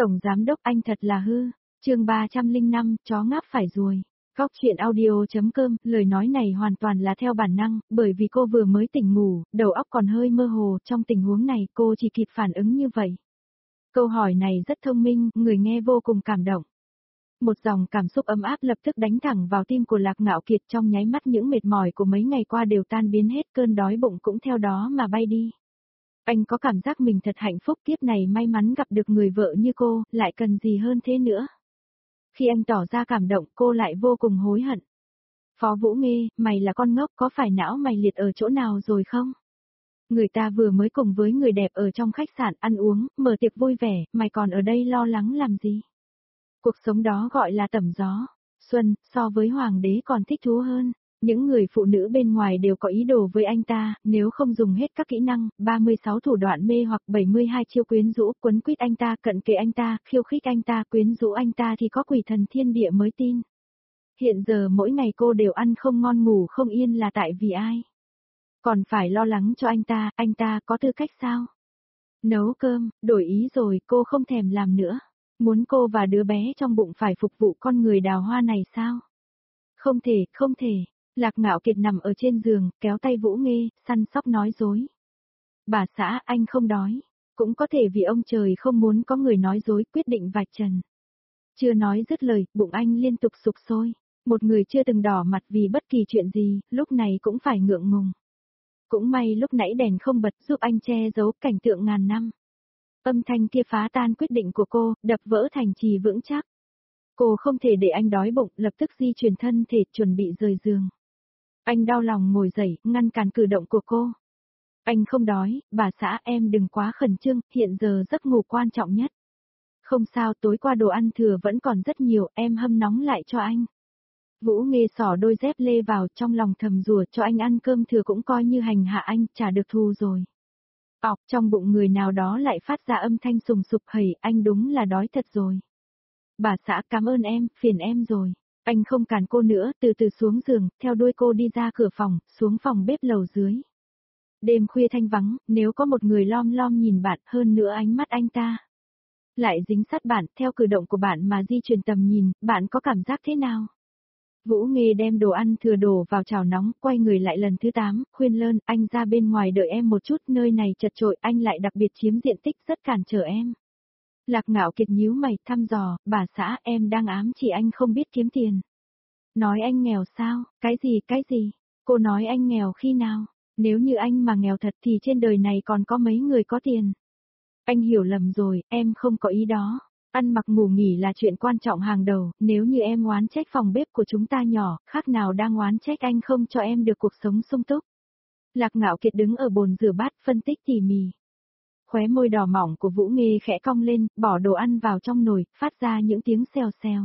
Tổng giám đốc anh thật là hư. Chương 305, chó ngáp phải ruồi. Góc chuyện audio.com, lời nói này hoàn toàn là theo bản năng, bởi vì cô vừa mới tỉnh ngủ, đầu óc còn hơi mơ hồ, trong tình huống này cô chỉ kịp phản ứng như vậy. Câu hỏi này rất thông minh, người nghe vô cùng cảm động. Một dòng cảm xúc ấm áp lập tức đánh thẳng vào tim của Lạc Ngạo Kiệt, trong nháy mắt những mệt mỏi của mấy ngày qua đều tan biến hết, cơn đói bụng cũng theo đó mà bay đi. Anh có cảm giác mình thật hạnh phúc, kiếp này may mắn gặp được người vợ như cô, lại cần gì hơn thế nữa. Khi anh tỏ ra cảm động, cô lại vô cùng hối hận. Phó Vũ Nghê, mày là con ngốc, có phải não mày liệt ở chỗ nào rồi không? Người ta vừa mới cùng với người đẹp ở trong khách sạn ăn uống, mở tiệc vui vẻ, mày còn ở đây lo lắng làm gì? Cuộc sống đó gọi là tẩm gió. Xuân, so với hoàng đế còn thích thú hơn. Những người phụ nữ bên ngoài đều có ý đồ với anh ta, nếu không dùng hết các kỹ năng, 36 thủ đoạn mê hoặc 72 chiêu quyến rũ, quấn quýt anh ta, cận kề anh ta, khiêu khích anh ta, quyến rũ anh ta thì có quỷ thần thiên địa mới tin. Hiện giờ mỗi ngày cô đều ăn không ngon ngủ không yên là tại vì ai? Còn phải lo lắng cho anh ta có tư cách sao? Nấu cơm, đổi ý rồi, cô không thèm làm nữa. Muốn cô và đứa bé trong bụng phải phục vụ con người đào hoa này sao? Không thể, không thể. Lạc Ngạo Kiệt nằm ở trên giường, kéo tay Vũ Nghê, săn sóc nói dối. Bà xã, anh không đói. Cũng có thể vì ông trời không muốn có người nói dối, quyết định vạch trần. Chưa nói dứt lời, bụng anh liên tục sục sôi. Một người chưa từng đỏ mặt vì bất kỳ chuyện gì, lúc này cũng phải ngượng ngùng. Cũng may lúc nãy đèn không bật giúp anh che giấu cảnh tượng ngàn năm. Âm thanh kia phá tan quyết định của cô, đập vỡ thành trì vững chắc. Cô không thể để anh đói bụng, lập tức di chuyển thân thể, chuẩn bị rời giường. Anh đau lòng ngồi dậy, ngăn cản cử động của cô. Anh không đói, bà xã em đừng quá khẩn trương, hiện giờ giấc ngủ quan trọng nhất. Không sao, tối qua đồ ăn thừa vẫn còn rất nhiều, em hâm nóng lại cho anh. Vũ Nghê xỏ đôi dép lê vào, trong lòng thầm rủa, cho anh ăn cơm thừa cũng coi như hành hạ anh, trả được thù rồi. Ọc, trong bụng người nào đó lại phát ra âm thanh sùng sục, hầy, anh đúng là đói thật rồi. Bà xã cảm ơn em, phiền em rồi. Anh không cản cô nữa, từ từ xuống giường, theo đuôi cô đi ra cửa phòng, xuống phòng bếp lầu dưới. Đêm khuya thanh vắng, nếu có một người lom lom nhìn bạn, hơn nữa ánh mắt anh ta lại dính sát bạn, theo cử động của bạn mà di chuyển tầm nhìn, bạn có cảm giác thế nào? Vũ Nghê đem đồ ăn thừa đổ vào chảo nóng, quay người lại lần thứ 8, khuyên lơn, anh ra bên ngoài đợi em một chút, nơi này chật chội, anh lại đặc biệt chiếm diện tích rất cản trở em. Lạc Ngạo Kiệt nhíu mày, thăm dò, bà xã em đang ám chỉ anh không biết kiếm tiền. Nói anh nghèo sao, cái gì, cô nói anh nghèo khi nào, nếu như anh mà nghèo thật thì trên đời này còn có mấy người có tiền. Anh hiểu lầm rồi, em không có ý đó. Ăn mặc ngủ nghỉ là chuyện quan trọng hàng đầu, nếu như em oán trách phòng bếp của chúng ta nhỏ, khác nào đang oán trách anh không cho em được cuộc sống sung túc. Lạc Ngạo Kiệt đứng ở bồn rửa bát phân tích tỉ mỉ. Khóe môi đỏ mỏng của Vũ Nghê khẽ cong lên, bỏ đồ ăn vào trong nồi, phát ra những tiếng xèo xèo.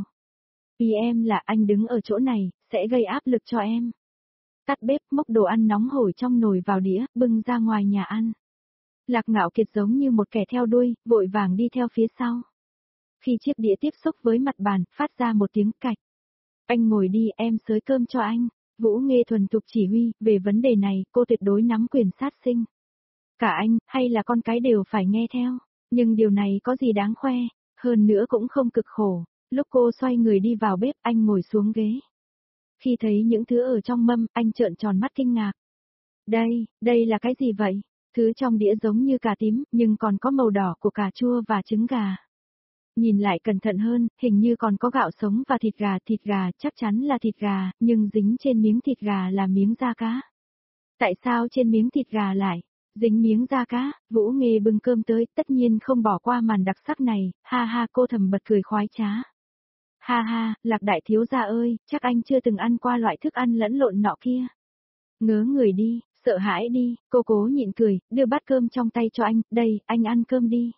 Ý em là anh đứng ở chỗ này, sẽ gây áp lực cho em. Tắt bếp, múc đồ ăn nóng hổi trong nồi vào đĩa, bưng ra ngoài nhà ăn. Lạc Ngạo Kiệt giống như một kẻ theo đuôi, vội vàng đi theo phía sau. Khi chiếc đĩa tiếp xúc với mặt bàn, phát ra một tiếng cạch. Anh ngồi đi, em xới cơm cho anh. Vũ Nghê thuần thục chỉ huy, về vấn đề này, cô tuyệt đối nắm quyền sát sinh. Cả anh, hay là con cái đều phải nghe theo. Nhưng điều này có gì đáng khoe, hơn nữa cũng không cực khổ. Lúc cô xoay người đi vào bếp, anh ngồi xuống ghế. Khi thấy những thứ ở trong mâm, anh trợn tròn mắt kinh ngạc. Đây là cái gì vậy? Thứ trong đĩa giống như cà tím, nhưng còn có màu đỏ của cà chua và trứng gà. Nhìn lại cẩn thận hơn, hình như còn có gạo sống và thịt gà chắc chắn là thịt gà, nhưng dính trên miếng thịt gà là miếng da cá. Tại sao trên miếng thịt gà lại dính miếng da cá? Vũ Nghê bưng cơm tới, tất nhiên không bỏ qua màn đặc sắc này, ha ha, cô thầm bật cười khoái trá. Ha ha, Lạc đại thiếu gia ơi, chắc anh chưa từng ăn qua loại thức ăn lẫn lộn nọ kia. Ngớ người đi, sợ hãi đi, cô cố nhịn cười, đưa bát cơm trong tay cho anh, đây, anh ăn cơm đi.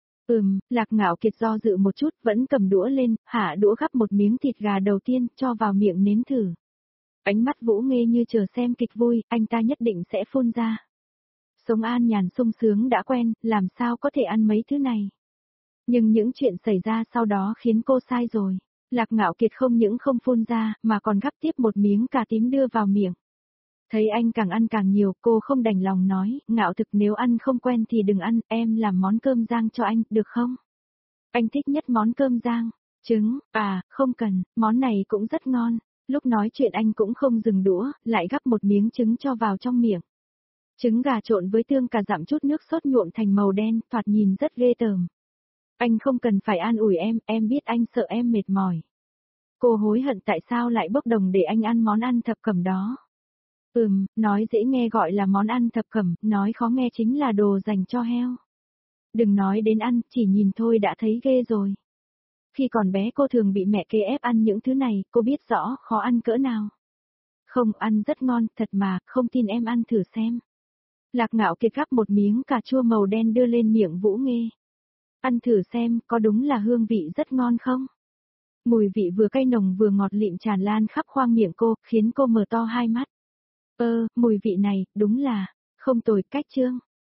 Lạc Ngạo Kiệt do dự một chút, vẫn cầm đũa lên, hạ đũa gắp một miếng thịt gà đầu tiên, cho vào miệng nếm thử. Ánh mắt Vũ Nghê như chờ xem kịch vui, anh ta nhất định sẽ phun ra. Sống an nhàn sung sướng đã quen, làm sao có thể ăn mấy thứ này. Nhưng những chuyện xảy ra sau đó khiến cô sai rồi. Lạc Ngạo Kiệt không những không phun ra, mà còn gắp tiếp một miếng cà tím đưa vào miệng. Thấy anh càng ăn càng nhiều, cô không đành lòng nói, Ngạo thực nếu ăn không quen thì đừng ăn, em làm món cơm rang cho anh, được không? Anh thích nhất món cơm rang, trứng, không cần, món này cũng rất ngon. Lúc nói chuyện anh cũng không dừng đũa, lại gắp một miếng trứng cho vào trong miệng. Trứng gà trộn với tương cà dặm chút nước sốt nhuộm thành màu đen, thoạt nhìn rất ghê tởm. Anh không cần phải an ủi em biết anh sợ em mệt mỏi. Cô hối hận tại sao lại bốc đồng để anh ăn món ăn thập cẩm đó. Nói dễ nghe gọi là món ăn thập cẩm, nói khó nghe chính là đồ dành cho heo. Đừng nói đến ăn, chỉ nhìn thôi đã thấy ghê rồi. Khi còn bé cô thường bị mẹ kê ép ăn những thứ này, cô biết rõ khó ăn cỡ nào. Không, ăn rất ngon, thật mà, không tin em ăn thử xem. Lạc Ngạo Kiệt gắp một miếng cà chua màu đen đưa lên miệng Vũ Nghê. Ăn thử xem, có đúng là hương vị rất ngon không? Mùi vị vừa cay nồng vừa ngọt lịm tràn lan khắp khoang miệng cô, khiến cô mở to hai mắt. Mùi vị này, đúng là, không tồi, cách chương.